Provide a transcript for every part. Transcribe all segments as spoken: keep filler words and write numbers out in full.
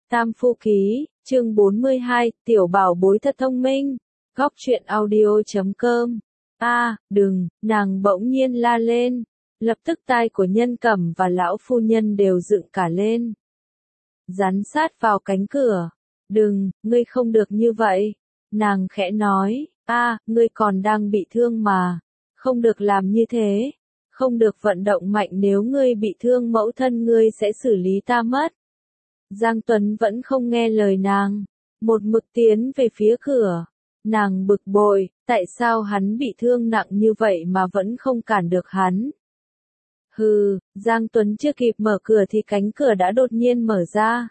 Tam Phu Ký, chương bốn mươi hai, tiểu bảo bối thật thông minh. Góc truyện audio chấm com. A, à, đừng, nàng bỗng nhiên la lên. Lập tức tai của Nhân Cẩm và lão phu nhân đều dựng cả lên. Dán sát vào cánh cửa. Đừng, ngươi không được như vậy. Nàng khẽ nói, a, à, ngươi còn đang bị thương mà. Không được làm như thế. Không được vận động mạnh, nếu ngươi bị thương mẫu thân ngươi sẽ xử lý ta mất. Giang Tuấn vẫn không nghe lời nàng, một mực tiến về phía cửa. Nàng bực bội, tại sao hắn bị thương nặng như vậy mà vẫn không cản được hắn. Hừ, Giang Tuấn chưa kịp mở cửa thì cánh cửa đã đột nhiên mở ra.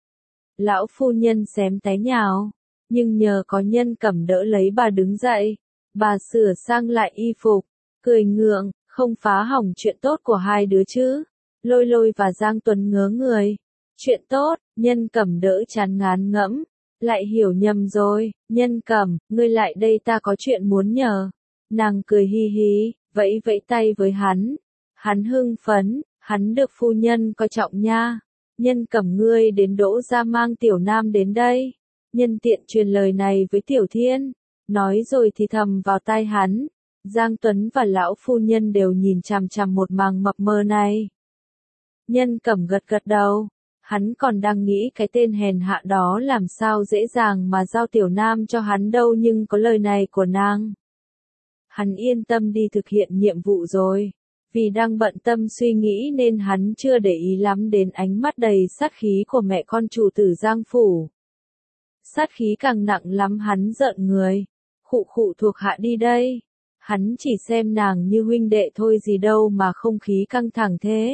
Lão phu nhân xém té nhào, nhưng nhờ có Nhân Cẩm đỡ lấy bà đứng dậy. Bà sửa sang lại y phục, cười ngượng, không phá hỏng chuyện tốt của hai đứa chứ. Lôi Lôi và Giang Tuấn ngớ người. Chuyện tốt, Nhân Cẩm đỡ chán ngán ngẫm, lại hiểu nhầm rồi. Nhân Cẩm, ngươi lại đây, ta có chuyện muốn nhờ. Nàng cười hi hi, vẫy vẫy tay với hắn. Hắn hưng phấn, hắn được phu nhân coi trọng nha. Nhân Cẩm, ngươi đến Đỗ gia mang Tiểu Nam đến đây. Nhân tiện truyền lời này với Tiểu Thiên. Nói rồi thì thầm vào tai hắn. Giang Tuấn và lão phu nhân đều nhìn chằm chằm một màng mập mờ này. Nhân Cẩm gật gật đầu. Hắn còn đang nghĩ cái tên hèn hạ đó làm sao dễ dàng mà giao Tiểu Nam cho hắn đâu, nhưng có lời này của nàng. Hắn yên tâm đi thực hiện nhiệm vụ rồi. Vì đang bận tâm suy nghĩ nên hắn chưa để ý lắm đến ánh mắt đầy sát khí của mẹ con chủ tử Giang Phủ. Sát khí càng nặng lắm, hắn giận người. Khụ khụ, thuộc hạ đi đây. Hắn chỉ xem nàng như huynh đệ thôi gì đâu mà không khí căng thẳng thế.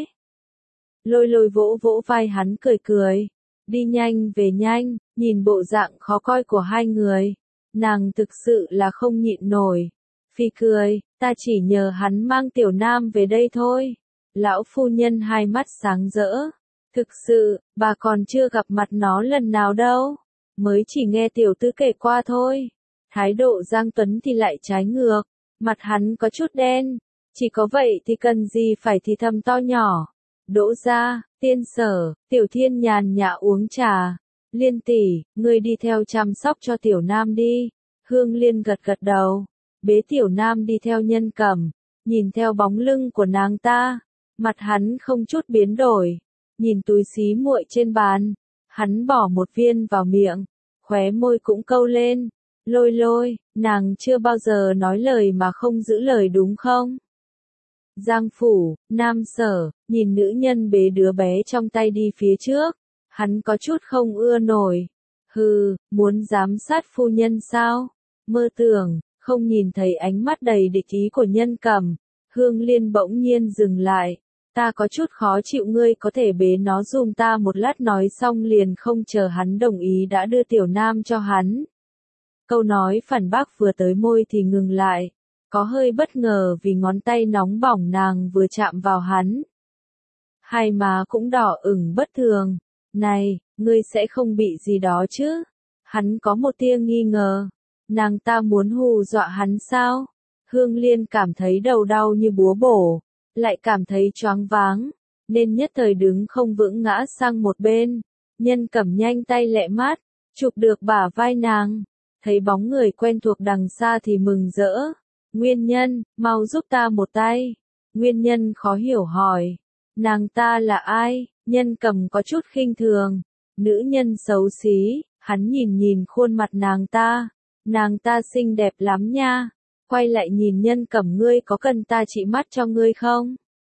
Lôi Lôi vỗ vỗ vai hắn cười cười. Đi nhanh về nhanh, nhìn bộ dạng khó coi của hai người. Nàng thực sự là không nhịn nổi. Phi cười, ta chỉ nhờ hắn mang Tiểu Nam về đây thôi. Lão phu nhân hai mắt sáng rỡ. Thực sự, bà còn chưa gặp mặt nó lần nào đâu. Mới chỉ nghe tiểu tứ kể qua thôi. Thái độ Giang Tuấn thì lại trái ngược. Mặt hắn có chút đen. Chỉ có vậy thì cần gì phải thì thầm to nhỏ. Đỗ gia, Tiên Sở, Tiểu Thiên nhàn nhã uống trà. Liên tỷ, ngươi đi theo chăm sóc cho Tiểu Nam đi. Hương Liên gật gật đầu. Bế Tiểu Nam đi theo Nhân Cẩm. Nhìn theo bóng lưng của nàng ta. Mặt hắn không chút biến đổi. Nhìn túi xí muội trên bàn. Hắn bỏ một viên vào miệng. Khóe môi cũng câu lên. Lôi Lôi, nàng chưa bao giờ nói lời mà không giữ lời đúng không? Giang Phủ, Nam Sở, nhìn nữ nhân bế đứa bé trong tay đi phía trước. Hắn có chút không ưa nổi. Hừ, muốn giám sát phu nhân sao? Mơ tưởng, không nhìn thấy ánh mắt đầy địch ý của Nhân Cẩm. Hương Liên bỗng nhiên dừng lại. Ta có chút khó chịu, ngươi có thể bế nó giùm ta một lát. Nói xong liền không chờ hắn đồng ý đã đưa Tiểu Nam cho hắn. Câu nói phản bác vừa tới môi thì ngừng lại. Có hơi bất ngờ vì ngón tay nóng bỏng nàng vừa chạm vào hắn. Hai má cũng đỏ ửng bất thường. Này, ngươi sẽ không bị gì đó chứ? Hắn có một tia nghi ngờ. Nàng ta muốn hù dọa hắn sao? Hương Liên cảm thấy đầu đau như búa bổ. Lại cảm thấy choáng váng. Nên nhất thời đứng không vững, ngã sang một bên. Nhân Cẩm nhanh tay lẹ mát. Chụp được bả vai nàng. Thấy bóng người quen thuộc đằng xa thì mừng rỡ. Nguyên Nhân, mau giúp ta một tay. Nguyên Nhân khó hiểu hỏi. Nàng ta là ai? Nhân Cẩm có chút khinh thường. Nữ nhân xấu xí. Hắn nhìn nhìn khuôn mặt nàng ta. Nàng ta xinh đẹp lắm nha. Quay lại nhìn Nhân Cẩm, ngươi có cần ta trị mắt cho ngươi không?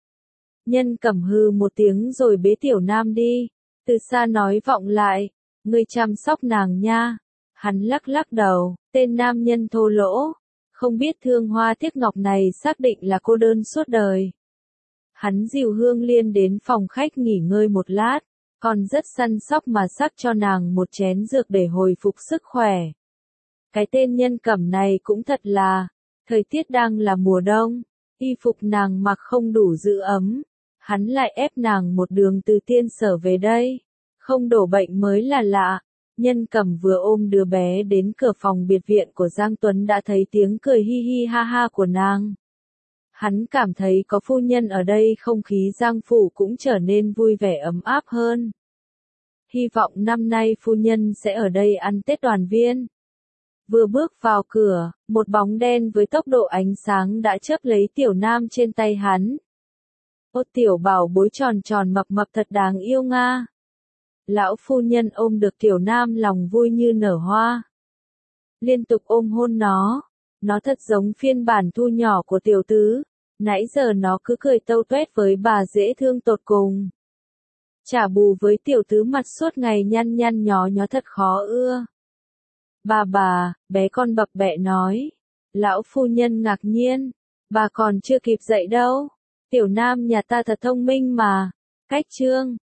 Nhân Cẩm hừ một tiếng rồi bế Tiểu Nam đi. Từ xa nói vọng lại. Ngươi chăm sóc nàng nha. Hắn lắc lắc đầu. Tên nam nhân thô lỗ. Không biết thương hoa tiếc ngọc này xác định là cô đơn suốt đời. Hắn dìu Hương Liên đến phòng khách nghỉ ngơi một lát. Còn rất săn sóc mà sắc cho nàng một chén dược để hồi phục sức khỏe. Cái tên Nhân Cẩm này cũng thật là. Thời tiết đang là mùa đông. Y phục nàng mặc không đủ giữ ấm. Hắn lại ép nàng một đường từ Tiên Sở về đây. Không đổ bệnh mới là lạ. Nhân Cẩm vừa ôm đứa bé đến cửa phòng biệt viện của Giang Tuấn đã thấy tiếng cười hi hi ha ha của nàng. Hắn cảm thấy có phu nhân ở đây không khí Giang Phủ cũng trở nên vui vẻ ấm áp hơn. hy vọng năm nay phu nhân sẽ ở đây ăn Tết đoàn viên. Vừa bước vào cửa, một bóng đen với tốc độ ánh sáng đã chớp lấy Tiểu Nam trên tay hắn. Ô tiểu bảo bối tròn tròn mập mập thật đáng yêu nga. Lão phu nhân ôm được Tiểu Nam lòng vui như nở hoa. Liên tục ôm hôn nó. Nó thật giống phiên bản thu nhỏ của tiểu tứ. Nãy giờ nó cứ cười tâu tuét với bà dễ thương tột cùng. Trả bù với tiểu tứ mặt suốt ngày nhăn nhăn nhó nhó thật khó ưa. Bà bà, bé con bập bẹ nói. Lão phu nhân ngạc nhiên. Bà còn chưa kịp dậy đâu. Tiểu Nam nhà ta thật thông minh mà. Cách chương.